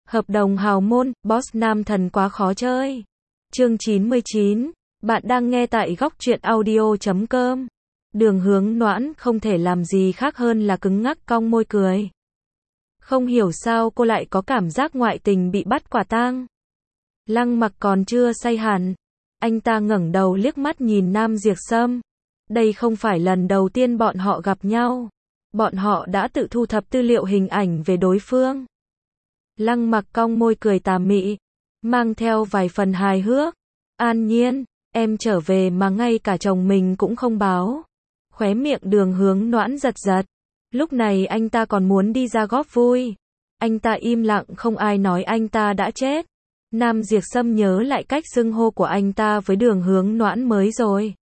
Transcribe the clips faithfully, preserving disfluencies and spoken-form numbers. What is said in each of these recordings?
Hợp đồng hào môn, boss nam thần quá khó chơi. Chương chín mươi chín. Bạn đang nghe tại góc truyện audio chấm com. Đường Hướng Noãn không thể làm gì khác hơn là cứng ngắc cong môi cười. Không hiểu sao cô lại có cảm giác ngoại tình bị bắt quả tang. Lăng Mặc còn chưa say hẳn, anh ta ngẩng đầu liếc mắt nhìn Nam Diệp Sâm. Đây không phải lần đầu tiên bọn họ gặp nhau. Bọn họ đã tự thu thập tư liệu hình ảnh về đối phương. Lăng Mặc cong môi cười tà mị, mang theo vài phần hài hước. An Nhiên, em trở về mà ngay cả chồng mình cũng không báo. Khóe miệng Đường Hướng Noãn giật giật. Lúc này anh ta còn muốn đi ra góp vui. Anh ta im lặng, không ai nói anh ta đã chết. Nam Diệp Sâm nhớ lại cách xưng hô của anh ta với Đường Hướng Noãn mới rồi.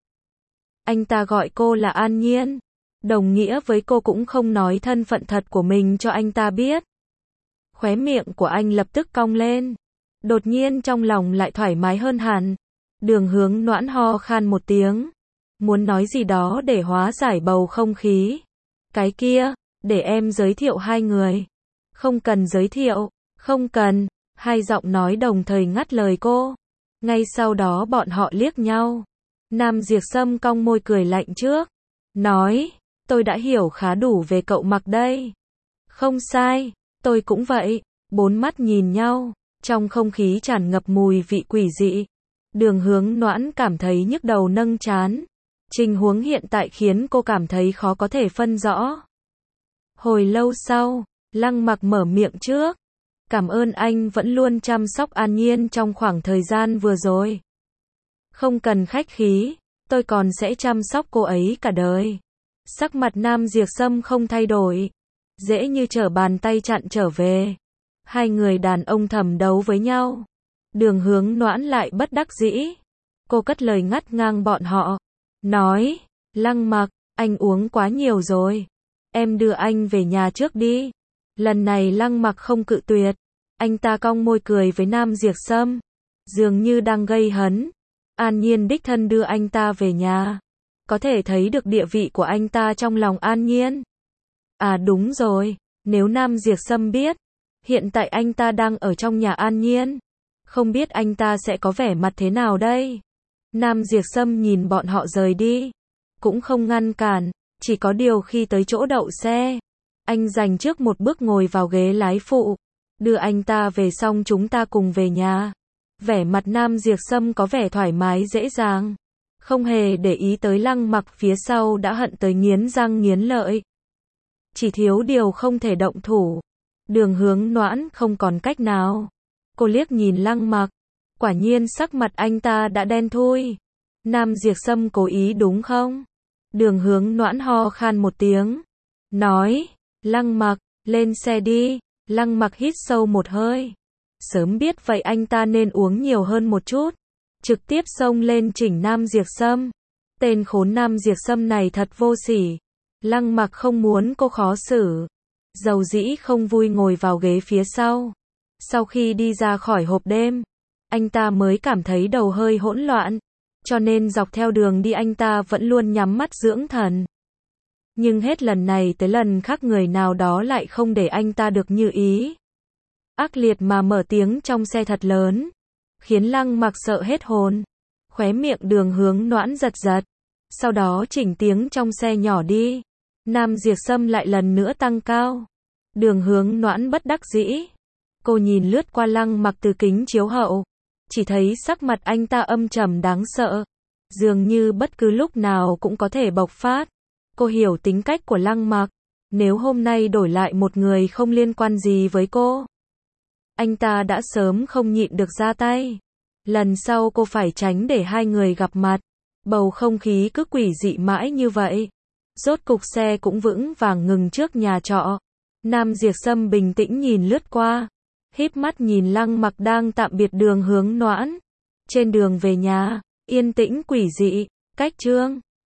Anh ta gọi cô là An Nhiên, đồng nghĩa với cô cũng không nói thân phận thật của mình cho anh ta biết. Khóe miệng của anh lập tức cong lên. Đột nhiên trong lòng lại thoải mái hơn hẳn. Đường Hướng Noãn ho khan một tiếng, muốn nói gì đó để hóa giải bầu không khí. Cái kia, để em giới thiệu hai người. Không cần giới thiệu, không cần. Hai giọng nói đồng thời ngắt lời cô. Ngay sau đó bọn họ liếc nhau. Nam Diệp Sâm cong môi cười lạnh trước, nói, tôi đã hiểu khá đủ về cậu Mặc đây. Không sai, tôi cũng vậy. Bốn mắt nhìn nhau, trong không khí tràn ngập mùi vị quỷ dị. Đường Hướng Noãn cảm thấy nhức đầu nâng trán. Tình huống hiện tại khiến cô cảm thấy khó có thể phân rõ. Hồi lâu sau, Lăng Mặc mở miệng trước. Cảm ơn anh vẫn luôn chăm sóc An Nhiên trong khoảng thời gian vừa rồi. Không cần khách khí, tôi còn sẽ chăm sóc cô ấy cả đời. Sắc mặt Nam Diệp Sâm không thay đổi, dễ như trở bàn tay chặn trở về. Hai người đàn ông thầm đấu với nhau. Đường Hướng Noãn lại bất đắc dĩ. Cô cất lời ngắt ngang bọn họ, nói, Lăng Mặc, anh uống quá nhiều rồi. Em đưa anh về nhà trước đi. Lần này Lăng Mặc không cự tuyệt. Anh ta cong môi cười với Nam Diệp Sâm, dường như đang gây hấn. An Nhiên đích thân đưa anh ta về nhà. Có thể thấy được địa vị của anh ta trong lòng An Nhiên. À đúng rồi, nếu Nam Diệp Sâm biết, hiện tại anh ta đang ở trong nhà An Nhiên, không biết anh ta sẽ có vẻ mặt thế nào đây. Nam Diệp Sâm nhìn bọn họ rời đi, cũng không ngăn cản, chỉ có điều khi tới chỗ đậu xe, anh dành trước một bước ngồi vào ghế lái phụ, đưa anh ta về xong chúng ta cùng về nhà. Vẻ mặt Nam Diệp Sâm có vẻ thoải mái dễ dàng, không hề để ý tới Lăng Mặc phía sau đã hận tới nghiến răng nghiến lợi. Chỉ thiếu điều không thể động thủ. Đường Hướng Noãn không còn cách nào. Cô liếc nhìn Lăng Mặc, quả nhiên sắc mặt anh ta đã đen thui. Nam Diệp Sâm cố ý đúng không? Đường Hướng Noãn ho khan một tiếng, nói, Lăng Mặc, lên xe đi. Lăng Mặc hít sâu một hơi. Sớm biết vậy anh ta nên uống nhiều hơn một chút. Trực tiếp xông lên chỉnh Nam Diệp Sâm. Tên khốn Nam Diệp Sâm này thật vô sỉ. Lăng Mặc không muốn cô khó xử, dầu dĩ không vui ngồi vào ghế phía sau. Sau khi đi ra khỏi hộp đêm, anh ta mới cảm thấy đầu hơi hỗn loạn, cho nên dọc theo đường đi anh ta vẫn luôn nhắm mắt dưỡng thần. Nhưng hết lần này tới lần khác người nào đó lại không để anh ta được như ý. Ác liệt mà mở tiếng trong xe thật lớn, khiến Lăng Mặc sợ hết hồn. Khóe miệng Đường Hướng Noãn giật giật, sau đó chỉnh tiếng trong xe nhỏ đi. Nam Diệp Sâm lại lần nữa tăng cao. Đường Hướng Noãn bất đắc dĩ. Cô nhìn lướt qua Lăng Mặc từ kính chiếu hậu, chỉ thấy sắc mặt anh ta âm trầm đáng sợ, dường như bất cứ lúc nào cũng có thể bộc phát. Cô hiểu tính cách của Lăng Mặc, nếu hôm nay đổi lại một người không liên quan gì với cô, anh ta đã sớm không nhịn được ra tay. Lần sau cô phải tránh để hai người gặp mặt. Bầu không khí cứ quỷ dị mãi như vậy. Rốt cục xe cũng vững vàng ngừng trước nhà trọ. Nam Diệp Sâm bình tĩnh nhìn lướt qua, híp mắt nhìn Lăng Mặc đang tạm biệt Đường Hướng Noãn. Trên đường về nhà, yên tĩnh quỷ dị, cách chương